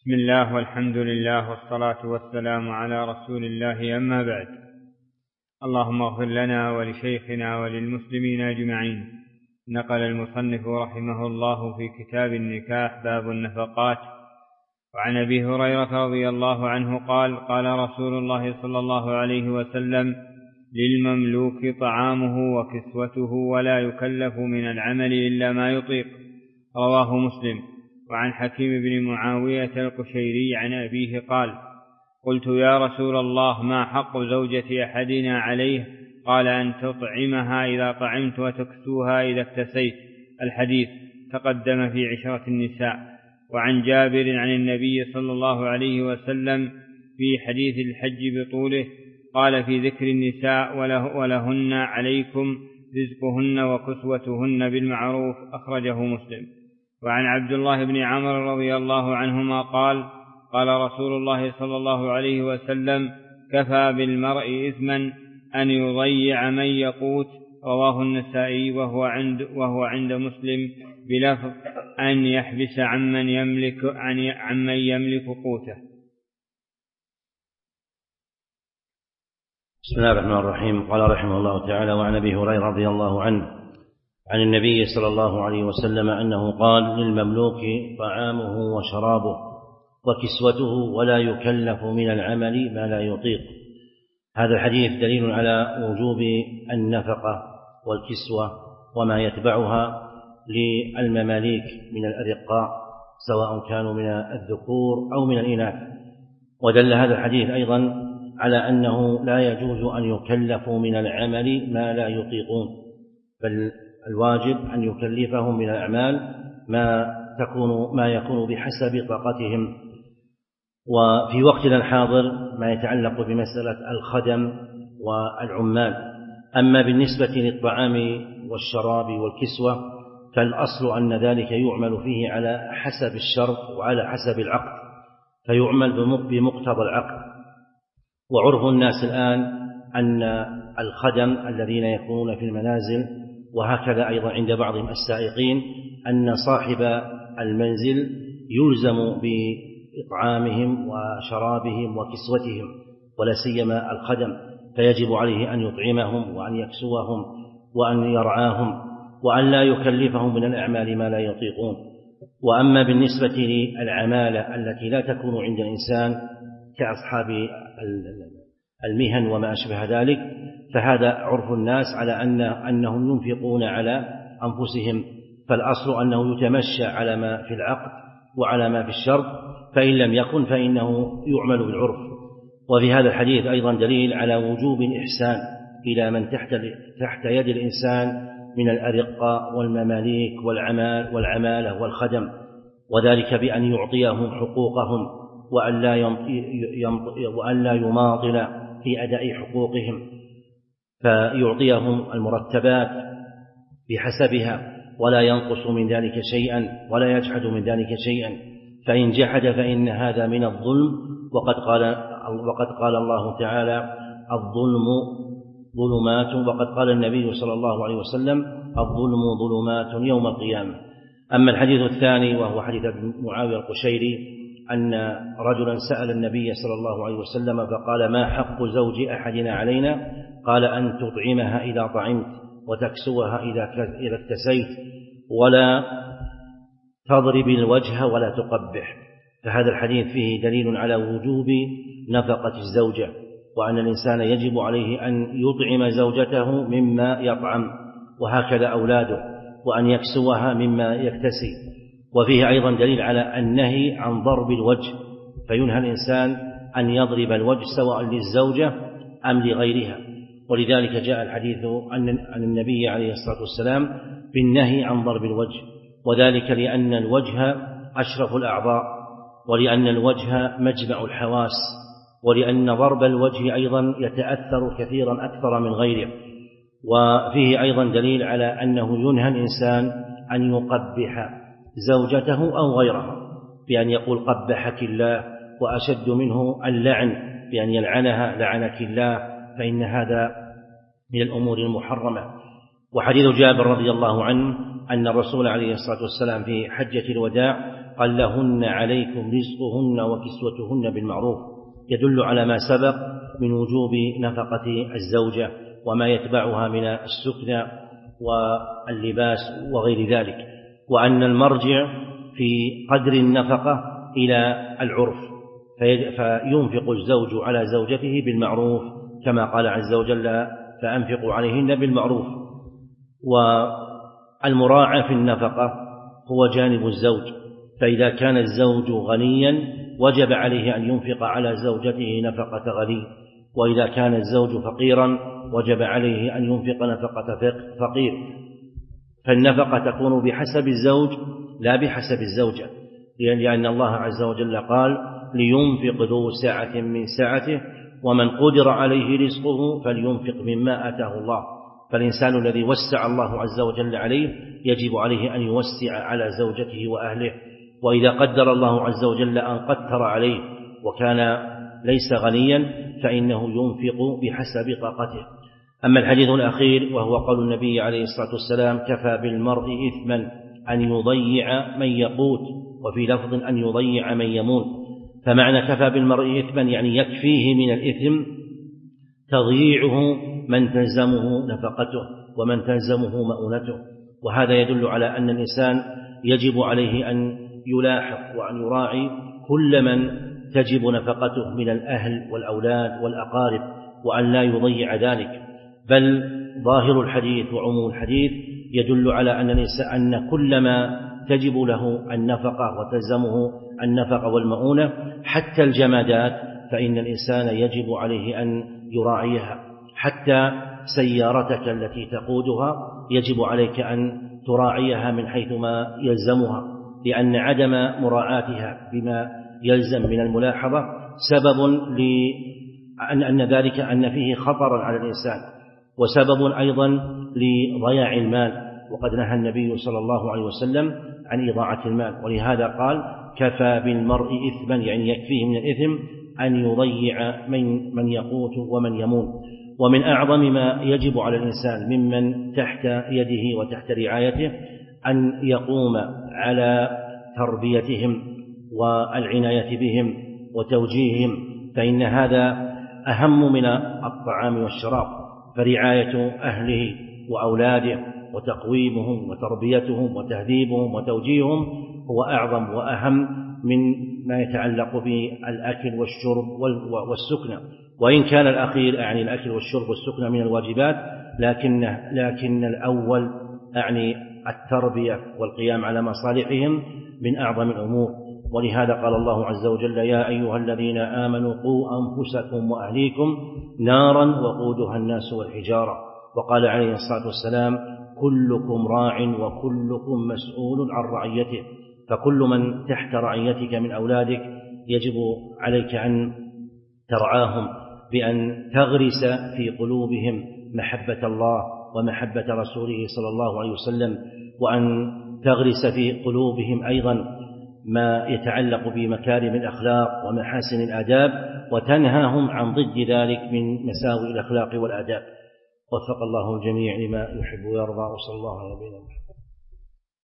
بسم الله والحمد لله والصلاة والسلام على رسول الله، أما بعد. اللهم اغفر لنا ولشيخنا وللمسلمين أجمعين. نقل المصنف رحمه الله في كتاب النكاح باب النفقات، وعن أبي هريرة رضي الله عنه قال: قال رسول الله صلى الله عليه وسلم: للمملوك طعامه وكسوته ولا يكلف من العمل إلا ما يطيق. رواه مسلم. وعن حكيم بن معاوية القشيري عن أبيه قال: قلت يا رسول الله، ما حق زوجة أحدنا عليه؟ قال: أن تطعمها إذا طعمت وتكسوها إذا اكتسيت. الحديث تقدم في عشرة النساء. وعن جابر عن النبي صلى الله عليه وسلم في حديث الحج بطوله قال في ذكر النساء: ولهن عليكم رزقهن وكسوتهن بالمعروف. أخرجه مسلم. وعن عبد الله بن عمرو رضي الله عنهما قال: قال رسول الله صلى الله عليه وسلم: كفى بالمرء إثما أن يضيع من يقوت. رواه النسائي وهو عند مسلم بلفظ أن يحبس عمن يملك قوته. بسم الله الرحمن الرحيم. قال رحمه الله تعالى: وعن أبي هريرة رضي الله عنه عن النبي صلى الله عليه وسلم أنه قال: للمملوك طعامه وشرابه وكسوته ولا يكلف من العمل ما لا يطيق. هذا الحديث دليل على وجوب النفقة والكسوة وما يتبعها للمماليك من الأرقاء، سواء كانوا من الذكور أو من الإناث. ودل هذا الحديث أيضا على أنه لا يجوز أن يكلفوا من العمل ما لا يطيقون، بل الواجب أن يكلفهم من الأعمال ما يكون بحسب طاقتهم. وفي وقتنا الحاضر ما يتعلق بمسألة الخدم والعمال. أما بالنسبة للطعام والشراب والكسوة فالأصل أن ذلك يعمل فيه على حسب الشرط وعلى حسب العقد، فيعمل بمقتضى العقد. وعرف الناس الآن أن الخدم الذين يكونون في المنازل، وهكذا أيضا عند بعضهم السائقين، أن صاحب المنزل يلزم بإطعامهم وشرابهم وكسوتهم، ولا سيما الخدم، فيجب عليه أن يطعمهم وأن يكسوهم وأن يرعاهم وأن لا يكلفهم من الأعمال ما لا يطيقون. وأما بالنسبة للعمالة التي لا تكون عند الإنسان كأصحاب المهن وما أشبه ذلك، فهذا عرف الناس على أنهم ينفقون على أنفسهم، فالأصل أنه يتمشى على ما في العقد وعلى ما في الشرط، فإن لم يكن فإنه يعمل بالعرف. وفي هذا الحديث أيضا دليل على وجوب الإحسان إلى من تحت يد الإنسان من الأرقاء والمماليك والعمالة والخدم، وذلك بأن يعطيهم حقوقهم وأن لا يماطل في أداء حقوقهم، فيعطيهم المرتبات بحسبها ولا ينقص من ذلك شيئا ولا يجحد من ذلك شيئا. فإن جحد فإن هذا من الظلم، وقد قال الله تعالى: الظلم ظلمات، وقد قال النبي صلى الله عليه وسلم: الظلم ظلمات يوم القيامة. أما الحديث الثاني وهو حديث ابن معاوية القشيري أن رجلا سأل النبي صلى الله عليه وسلم فقال: ما حق زوج أحدنا علينا؟ قال: أن تطعمها إذا طعمت وتكسوها إذا اكتسيت ولا تضرب الوجه ولا تقبح. فهذا الحديث فيه دليل على وجوب نفقة الزوجة، وأن الإنسان يجب عليه أن يطعم زوجته مما يطعم، وهكذا أولاده، وأن يكسوها مما يكتسي. وفيه أيضا دليل على النهي عن ضرب الوجه، فينهى الإنسان أن يضرب الوجه سواء للزوجة أم لغيرها. ولذلك جاء الحديث عن النبي عليه الصلاة والسلام بالنهي عن ضرب الوجه، وذلك لأن الوجه أشرف الأعضاء، ولأن الوجه مجمع الحواس، ولأن ضرب الوجه أيضا يتأثر كثيرا أكثر من غيره. وفيه أيضا دليل على أنه ينهى الإنسان أن يقبح زوجته أو غيرها بأن يقول: قبحك الله، وأشد منه اللعن بأن يلعنها: لعنك الله، فإن هذا من الأمور المحرمة. وحديث جابر رضي الله عنه أن الرسول عليه الصلاة والسلام في حجة الوداع قال لهن عليكم رزقهن وكسوتهن بالمعروف، يدل على ما سبق من وجوب نفقة الزوجة وما يتبعها من السكنى واللباس وغير ذلك، وأن المرجع في قدر النفقة إلى العرف، فينفق الزوج على زوجته بالمعروف كما قال عز وجل فأنفقوا عليهن بالمعروف. والمراعى في النفقة هو جانب الزوج، فإذا كان الزوج غنيا وجب عليه أن ينفق على زوجته نفقة غني، وإذا كان الزوج فقيرا وجب عليه أن ينفق نفقة فقير. فالنفقة تكون بحسب الزوج لا بحسب الزوجة، لأن الله عز وجل قال لينفق ذو سعة من سعته ومن قدر عليه رزقه فلينفق مما آتاه الله. فالإنسان الذي وسع الله عز وجل عليه يجب عليه أن يوسع على زوجته وأهله، وإذا قدر الله عز وجل أن قدر عليه وكان ليس غنيا فإنه ينفق بحسب طاقته. أما الحديث الأخير وهو قول النبي عليه الصلاة والسلام كفى بالمرء إثما أن يضيع من يقوت، وفي لفظ أن يضيع من يمون، فمعنى كفى بالمرء إثما يعني يكفيه من الإثم تضييعه من تلزمه نفقته ومن تلزمه مؤونته. وهذا يدل على أن الإنسان يجب عليه أن يلاحظ وأن يراعي كل من تجب نفقته من الأهل والأولاد والأقارب، وأن لا يضيع ذلك. بل ظاهر الحديث وعموم الحديث يدل على أن كل ما تجب له النفقة وتلزمه النفقة والمؤونة حتى الجمادات فإن الإنسان يجب عليه أن يراعيها، حتى سيارتك التي تقودها يجب عليك أن تراعيها من حيث ما يلزمها، لأن عدم مراعاتها بما يلزم من الملاحظة سبب لأن ذلك أن فيه خطرا على الإنسان، وسبب أيضا لضياع المال، وقد نهى النبي صلى الله عليه وسلم عن إضاعة المال. ولهذا قال كفى بالمرء إثما يعني يكفيه من الإثم أن يضيع من يقوت ومن يمون. ومن أعظم ما يجب على الإنسان ممن تحت يده وتحت رعايته أن يقوم على تربيتهم والعناية بهم وتوجيههم، فإن هذا أهم من الطعام والشراب، فرعاية أهله وأولاده وتقويمهم وتربيتهم وتهذيبهم وتوجيههم هو أعظم وأهم من ما يتعلق بالأكل والشرب والسكنة، وإن كان الأخير يعني الأكل والشرب والسكنة من الواجبات، لكن الأول يعني التربية والقيام على مصالحهم من أعظم الأمور. ولهذا قال الله عز وجل يا أيها الذين آمنوا قوا أنفسكم وأهليكم نارا وقودها الناس والحجارة، وقال عليه الصلاة والسلام كلكم راع وكلكم مسؤول عن رعيته. فكل من تحت رعيتك من أولادك يجب عليك أن ترعاهم بأن تغرس في قلوبهم محبة الله ومحبة رسوله صلى الله عليه وسلم، وأن تغرس في قلوبهم أيضا ما يتعلق بمكارم الأخلاق ومحاسن الآداب، وتنهاهم عن ضد ذلك من مساوئ الأخلاق والآداب. وفق الله الجميع لما يحب ويرضى، وصلى الله على نبينا محمد.